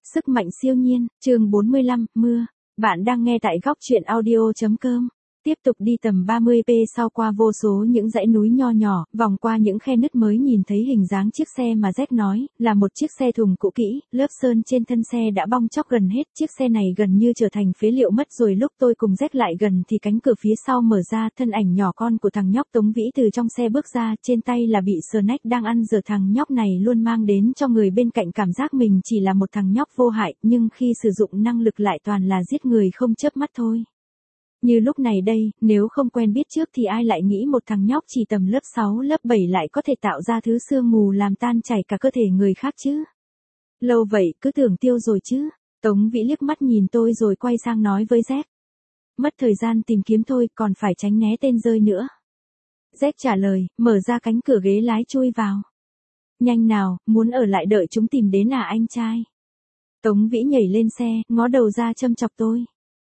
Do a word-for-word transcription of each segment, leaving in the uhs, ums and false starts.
Sức mạnh siêu nhiên, chương bốn mươi lăm, mưa. Bạn đang nghe tại góc truyện audio chấm com. Tiếp tục đi tầm ba mươi ki lô mét sau qua vô số những dãy núi nho nhỏ, vòng qua những khe nứt mới nhìn thấy hình dáng chiếc xe mà Jack nói, là một chiếc xe thùng cũ kỹ, lớp sơn trên thân xe đã bong tróc gần hết, chiếc xe này gần như trở thành phế liệu mất rồi. Lúc tôi cùng Jack lại gần thì cánh cửa phía sau mở ra, thân ảnh nhỏ con của thằng nhóc Tống Vĩ từ trong xe bước ra, trên tay là bị snack đang ăn dở. Thằng nhóc này luôn mang đến cho người bên cạnh cảm giác mình chỉ là một thằng nhóc vô hại, nhưng khi sử dụng năng lực lại toàn là giết người không chớp mắt thôi. Như lúc này đây, nếu không quen biết trước thì ai lại nghĩ một thằng nhóc chỉ tầm lớp sáu lớp bảy lại có thể tạo ra thứ sương mù làm tan chảy cả cơ thể người khác chứ. Lâu vậy cứ tưởng tiêu rồi chứ. Tống Vĩ liếc mắt nhìn tôi rồi quay sang nói với Jack. Mất thời gian tìm kiếm thôi, còn phải tránh né tên rơi nữa. Jack trả lời, mở ra cánh cửa ghế lái chui vào. Nhanh nào, muốn ở lại đợi chúng tìm đến à anh trai? Tống Vĩ nhảy lên xe, ngó đầu ra châm chọc tôi.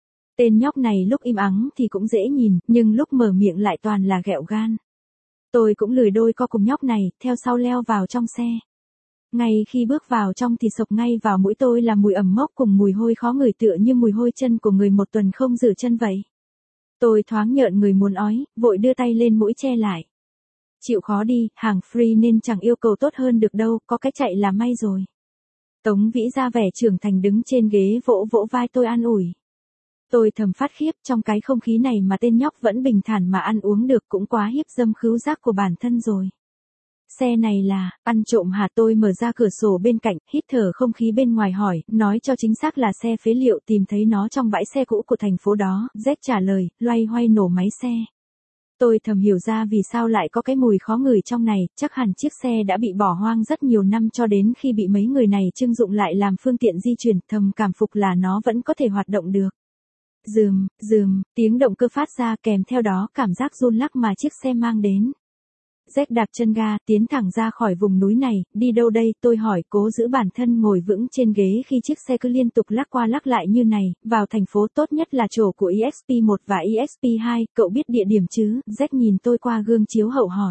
Tên nhóc này lúc im ắng thì cũng dễ nhìn, nhưng lúc mở miệng lại toàn là ghẹo gan. Tôi cũng lười đôi co cùng nhóc này, theo sau leo vào trong xe. Ngay khi bước vào trong thì sộc ngay vào mũi tôi là mùi ẩm mốc cùng mùi hôi khó ngửi tựa như mùi hôi chân của người một tuần không rửa chân vậy. Tôi thoáng nhợn người muốn ói, vội đưa tay lên mũi che lại. Chịu khó đi, hàng free nên chẳng yêu cầu tốt hơn được đâu, có cái chạy là may rồi. Tống Vĩ ra vẻ trưởng thành đứng trên ghế vỗ vỗ vai tôi an ủi. Tôi thầm phát khiếp, trong cái không khí này mà tên nhóc vẫn bình thản mà ăn uống được cũng quá hiếp dâm khứu giác của bản thân rồi. Xe này là, ăn trộm hả? Tôi mở ra cửa sổ bên cạnh, hít thở không khí bên ngoài hỏi, nói cho chính xác là xe phế liệu, tìm thấy nó trong bãi xe cũ của thành phố đó. Jack trả lời, loay hoay nổ máy xe. Tôi thầm hiểu ra vì sao lại có cái mùi khó ngửi trong này, chắc hẳn chiếc xe đã bị bỏ hoang rất nhiều năm cho đến khi bị mấy người này trưng dụng lại làm phương tiện di chuyển, thầm cảm phục là nó vẫn có thể hoạt động được. Rườm, rườm, tiếng động cơ phát ra kèm theo đó cảm giác run lắc mà chiếc xe mang đến. Jack đạp chân ga, tiến thẳng ra khỏi vùng núi này, đi đâu đây? Tôi hỏi, cố giữ bản thân ngồi vững trên ghế khi chiếc xe cứ liên tục lắc qua lắc lại như này. Vào thành phố, tốt nhất là chỗ của e ích pê một và e ích pê hai, cậu biết địa điểm chứ? Jack nhìn tôi qua gương chiếu hậu hỏi.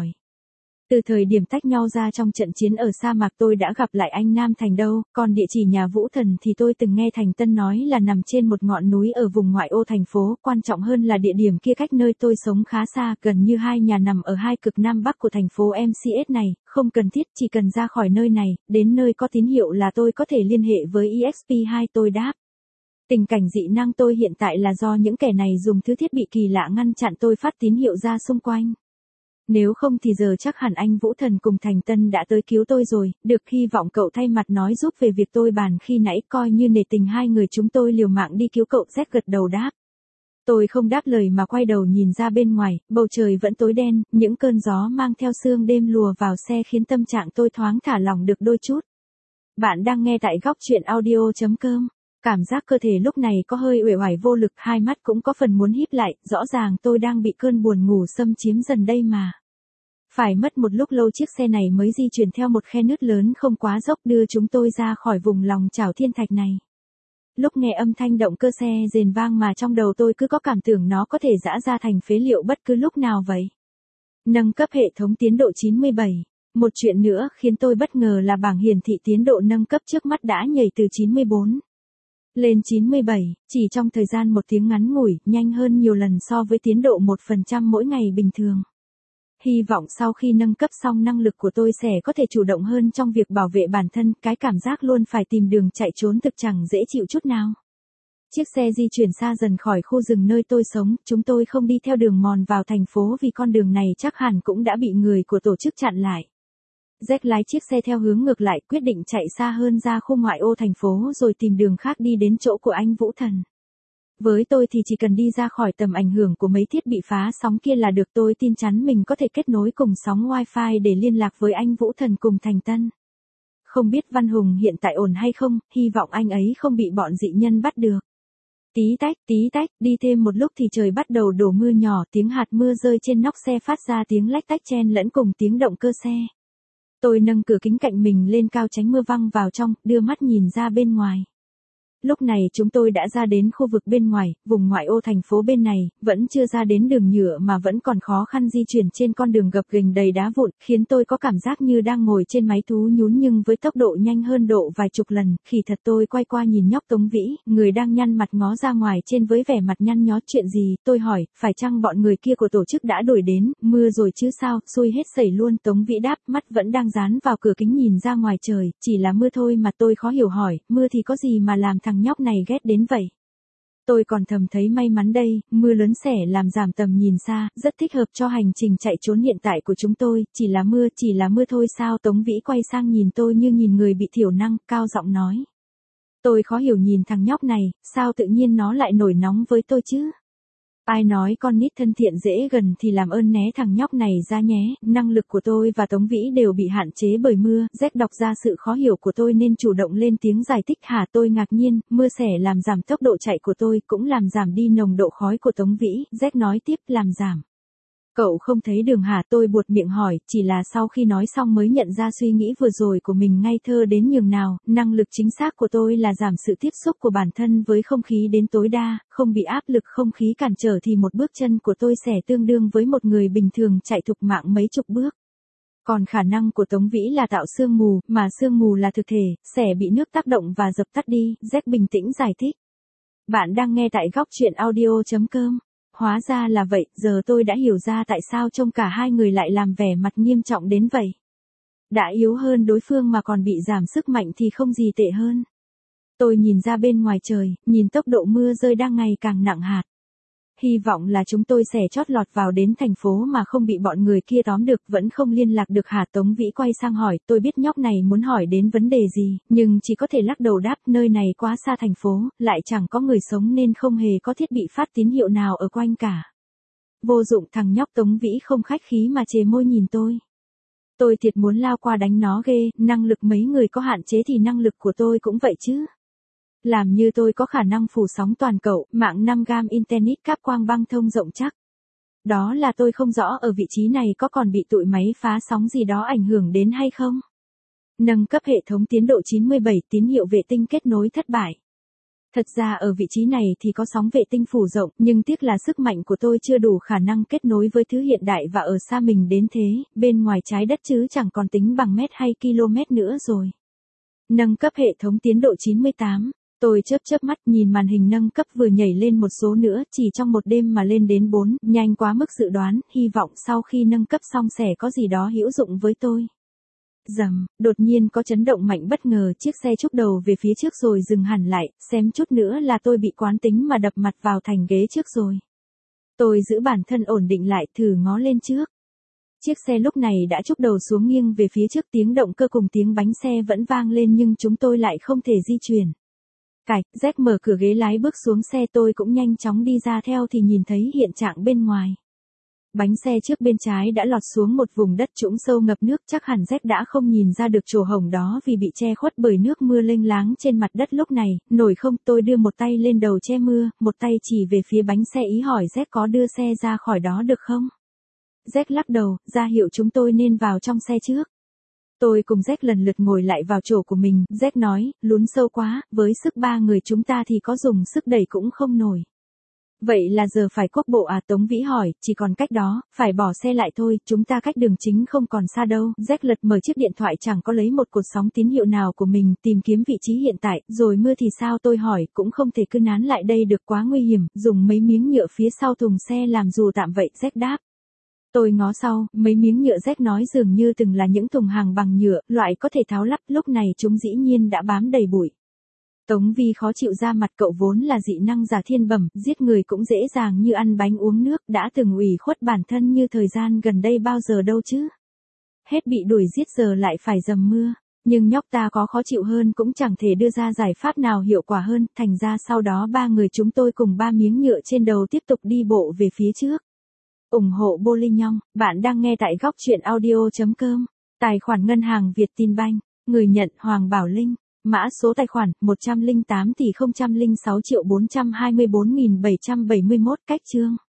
Từ thời điểm tách nhau ra trong trận chiến ở sa mạc tôi đã gặp lại anh Nam Thành đâu, còn địa chỉ nhà Vũ Thần thì tôi từng nghe Thành Tân nói là nằm trên một ngọn núi ở vùng ngoại ô thành phố, quan trọng hơn là địa điểm kia cách nơi tôi sống khá xa, gần như hai nhà nằm ở hai cực nam bắc của thành phố em xê ét này, không cần thiết, chỉ cần ra khỏi nơi này, đến nơi có tín hiệu là tôi có thể liên hệ với e ích pê hai. Tôi đáp. Tình cảnh dị năng tôi hiện tại là do những kẻ này dùng thứ thiết bị kỳ lạ ngăn chặn tôi phát tín hiệu ra xung quanh. Nếu không thì giờ chắc hẳn anh Vũ Thần cùng Thành Tân đã tới cứu tôi rồi, được hy vọng cậu thay mặt nói giúp về việc tôi bàn khi nãy, coi như nể tình hai người chúng tôi liều mạng đi cứu cậu. Jack gật đầu đáp. Tôi không đáp lời mà quay đầu nhìn ra bên ngoài, bầu trời vẫn tối đen, những cơn gió mang theo sương đêm lùa vào xe khiến tâm trạng tôi thoáng thả lỏng được đôi chút. Bạn đang nghe tại góc truyện audio chấm com. Cảm giác cơ thể lúc này có hơi uể oải vô lực, hai mắt cũng có phần muốn híp lại, rõ ràng tôi đang bị cơn buồn ngủ xâm chiếm dần đây mà. Phải mất một lúc lâu chiếc xe này mới di chuyển theo một khe nứt lớn không quá dốc đưa chúng tôi ra khỏi vùng lòng chảo thiên thạch này. Lúc nghe âm thanh động cơ xe rền vang mà trong đầu tôi cứ có cảm tưởng nó có thể giã ra thành phế liệu bất cứ lúc nào vậy. Nâng cấp hệ thống tiến độ chín mươi bảy. Một chuyện nữa khiến tôi bất ngờ là bảng hiển thị tiến độ nâng cấp trước mắt đã nhảy từ chín mươi bốn lên chín mươi bảy, chỉ trong thời gian một tiếng ngắn ngủi, nhanh hơn nhiều lần so với tiến độ một phần trăm mỗi ngày bình thường. Hy vọng sau khi nâng cấp xong năng lực của tôi sẽ có thể chủ động hơn trong việc bảo vệ bản thân, cái cảm giác luôn phải tìm đường chạy trốn thực chẳng dễ chịu chút nào. Chiếc xe di chuyển xa dần khỏi khu rừng nơi tôi sống, chúng tôi không đi theo đường mòn vào thành phố vì con đường này chắc hẳn cũng đã bị người của tổ chức chặn lại. Jack lái chiếc xe theo hướng ngược lại, quyết định chạy xa hơn ra khu ngoại ô thành phố rồi tìm đường khác đi đến chỗ của anh Vũ Thần. Với tôi thì chỉ cần đi ra khỏi tầm ảnh hưởng của mấy thiết bị phá sóng kia là được, tôi tin chắn mình có thể kết nối cùng sóng wifi để liên lạc với anh Vũ Thần cùng Thành Tân. Không biết Văn Hùng hiện tại ổn hay không, hy vọng anh ấy không bị bọn dị nhân bắt được. Tí tách, tí tách, đi thêm một lúc thì trời bắt đầu đổ mưa nhỏ, tiếng hạt mưa rơi trên nóc xe phát ra tiếng lách tách chen lẫn cùng tiếng động cơ xe. Tôi nâng cửa kính cạnh mình lên cao tránh mưa văng vào trong, đưa mắt nhìn ra bên ngoài. Lúc này chúng tôi đã ra đến khu vực bên ngoài, vùng ngoại ô thành phố bên này, vẫn chưa ra đến đường nhựa mà vẫn còn khó khăn di chuyển trên con đường gập ghềnh đầy đá vụn, khiến tôi có cảm giác như đang ngồi trên máy thú nhún nhưng với tốc độ nhanh hơn độ vài chục lần. Khỉ thật, tôi quay qua nhìn nhóc Tống Vĩ, người đang nhăn mặt ngó ra ngoài trên với vẻ mặt nhăn nhó. Chuyện gì? Tôi hỏi, phải chăng bọn người kia của tổ chức đã đuổi đến, mưa rồi chứ sao, xui hết sẩy luôn. Tống Vĩ đáp, mắt vẫn đang dán vào cửa kính nhìn ra ngoài trời, chỉ là mưa thôi mà. Tôi khó hiểu hỏi, mưa thì có gì mà làm thằng nhóc này ghét đến vậy? Tôi còn thầm thấy may mắn đây, mưa lớn xẻ làm giảm tầm nhìn xa, rất thích hợp cho hành trình chạy trốn hiện tại của chúng tôi. Chỉ là mưa, chỉ là mưa thôi sao? Tống Vĩ quay sang nhìn tôi như nhìn người bị thiểu năng, cao giọng nói. Tôi khó hiểu nhìn thằng nhóc này, sao tự nhiên nó lại nổi nóng với tôi chứ? Ai nói con nít thân thiện dễ gần thì làm ơn né thằng nhóc này ra nhé. Năng lực của tôi và Tống Vĩ đều bị hạn chế bởi mưa. Jack đọc ra sự khó hiểu của tôi nên chủ động lên tiếng giải thích. Hả? Tôi ngạc nhiên, mưa xẻ làm giảm tốc độ chạy của tôi, cũng làm giảm đi nồng độ khói của Tống Vĩ. Jack nói tiếp, làm giảm. Cậu không thấy đường hả? Tôi buột miệng hỏi, chỉ là sau khi nói xong mới nhận ra suy nghĩ vừa rồi của mình ngây thơ đến nhường nào. Năng lực chính xác của tôi là giảm sự tiếp xúc của bản thân với không khí đến tối đa, không bị áp lực không khí cản trở thì một bước chân của tôi sẽ tương đương với một người bình thường chạy thục mạng mấy chục bước. Còn khả năng của Tống Vĩ là tạo sương mù, mà sương mù là thực thể, sẽ bị nước tác động và dập tắt đi. Jack bình tĩnh giải thích. Bạn đang nghe tại góc truyện audio chấm com. Hóa ra là vậy, giờ tôi đã hiểu ra tại sao trông cả hai người lại làm vẻ mặt nghiêm trọng đến vậy. Đã yếu hơn đối phương mà còn bị giảm sức mạnh thì không gì tệ hơn. Tôi nhìn ra bên ngoài trời, nhìn tốc độ mưa rơi đang ngày càng nặng hạt. Hy vọng là chúng tôi sẽ chót lọt vào đến thành phố mà không bị bọn người kia tóm được. Vẫn không liên lạc được hả? Tống Vĩ quay sang hỏi, tôi biết nhóc này muốn hỏi đến vấn đề gì, nhưng chỉ có thể lắc đầu đáp, nơi này quá xa thành phố, lại chẳng có người sống nên không hề có thiết bị phát tín hiệu nào ở quanh cả. Vô dụng. Thằng nhóc Tống Vĩ không khách khí mà chề môi nhìn tôi. Tôi thiệt muốn lao qua đánh nó ghê, năng lực mấy người có hạn chế thì năng lực của tôi cũng vậy chứ. Làm như tôi có khả năng phủ sóng toàn cầu, mạng năm gam internet cáp quang băng thông rộng chắc. Đó là tôi không rõ ở vị trí này có còn bị tụi máy phá sóng gì đó ảnh hưởng đến hay không. Nâng cấp hệ thống tiến độ chín mươi bảy, tín hiệu vệ tinh kết nối thất bại. Thật ra ở vị trí này thì có sóng vệ tinh phủ rộng, nhưng tiếc là sức mạnh của tôi chưa đủ khả năng kết nối với thứ hiện đại và ở xa mình đến thế, bên ngoài trái đất chứ chẳng còn tính bằng mét hay km nữa rồi. Nâng cấp hệ thống tiến độ chín mươi tám. Tôi chớp chớp mắt nhìn màn hình nâng cấp vừa nhảy lên một số nữa, chỉ trong một đêm mà lên đến bốn, nhanh quá mức dự đoán, hy vọng sau khi nâng cấp xong sẽ có gì đó hữu dụng với tôi. Rầm, đột nhiên có chấn động mạnh bất ngờ, chiếc xe chúc đầu về phía trước rồi dừng hẳn lại, xém chút nữa là tôi bị quán tính mà đập mặt vào thành ghế trước rồi. Tôi giữ bản thân ổn định lại, thử ngó lên trước. Chiếc xe lúc này đã chúc đầu xuống nghiêng về phía trước, tiếng động cơ cùng tiếng bánh xe vẫn vang lên nhưng chúng tôi lại không thể di chuyển. Cạch, Jack mở cửa ghế lái bước xuống xe, tôi cũng nhanh chóng đi ra theo thì nhìn thấy hiện trạng bên ngoài. Bánh xe trước bên trái đã lọt xuống một vùng đất trũng sâu ngập nước, chắc hẳn Jack đã không nhìn ra được chỗ hổng đó vì bị che khuất bởi nước mưa lênh láng trên mặt đất lúc này. Nổi không? Tôi đưa một tay lên đầu che mưa, một tay chỉ về phía bánh xe ý hỏi Jack có đưa xe ra khỏi đó được không? Jack lắc đầu, ra hiệu chúng tôi nên vào trong xe trước. Tôi cùng Jack lần lượt ngồi lại vào chỗ của mình. Jack nói, lún sâu quá, với sức ba người chúng ta thì có dùng sức đẩy cũng không nổi. Vậy là giờ phải quốc bộ à? Tống Vĩ hỏi, chỉ còn cách đó, phải bỏ xe lại thôi, chúng ta cách đường chính không còn xa đâu. Jack lật mở chiếc điện thoại, chẳng có lấy một cột sóng tín hiệu nào của mình, tìm kiếm vị trí hiện tại. Rồi mưa thì sao? Tôi hỏi, cũng không thể cứ nán lại đây được, quá nguy hiểm, dùng mấy miếng nhựa phía sau thùng xe làm dù tạm vậy. Jack đáp. Tôi ngó sau, mấy miếng nhựa Jack nói dường như từng là những thùng hàng bằng nhựa, loại có thể tháo lắp, lúc này chúng dĩ nhiên đã bám đầy bụi. Tống Vi khó chịu ra mặt, cậu vốn là dị năng giả thiên bẩm, giết người cũng dễ dàng như ăn bánh uống nước, đã từng ủy khuất bản thân như thời gian gần đây bao giờ đâu chứ. Hết bị đuổi giết giờ lại phải dầm mưa, nhưng nhóc ta có khó chịu hơn cũng chẳng thể đưa ra giải pháp nào hiệu quả hơn, thành ra sau đó ba người chúng tôi cùng ba miếng nhựa trên đầu tiếp tục đi bộ về phía trước. ủng hộ Bô Linh Nhong, bạn đang nghe tại góc truyện audio chấm com, tài khoản ngân hàng Vietinbank, người nhận Hoàng Bảo Linh. Mã số tài khoản một trăm lẻ tám tỷ không không sáu triệu bốn trăm hai mươi bốn nghìn bảy trăm bảy mươi mốt. Cách chương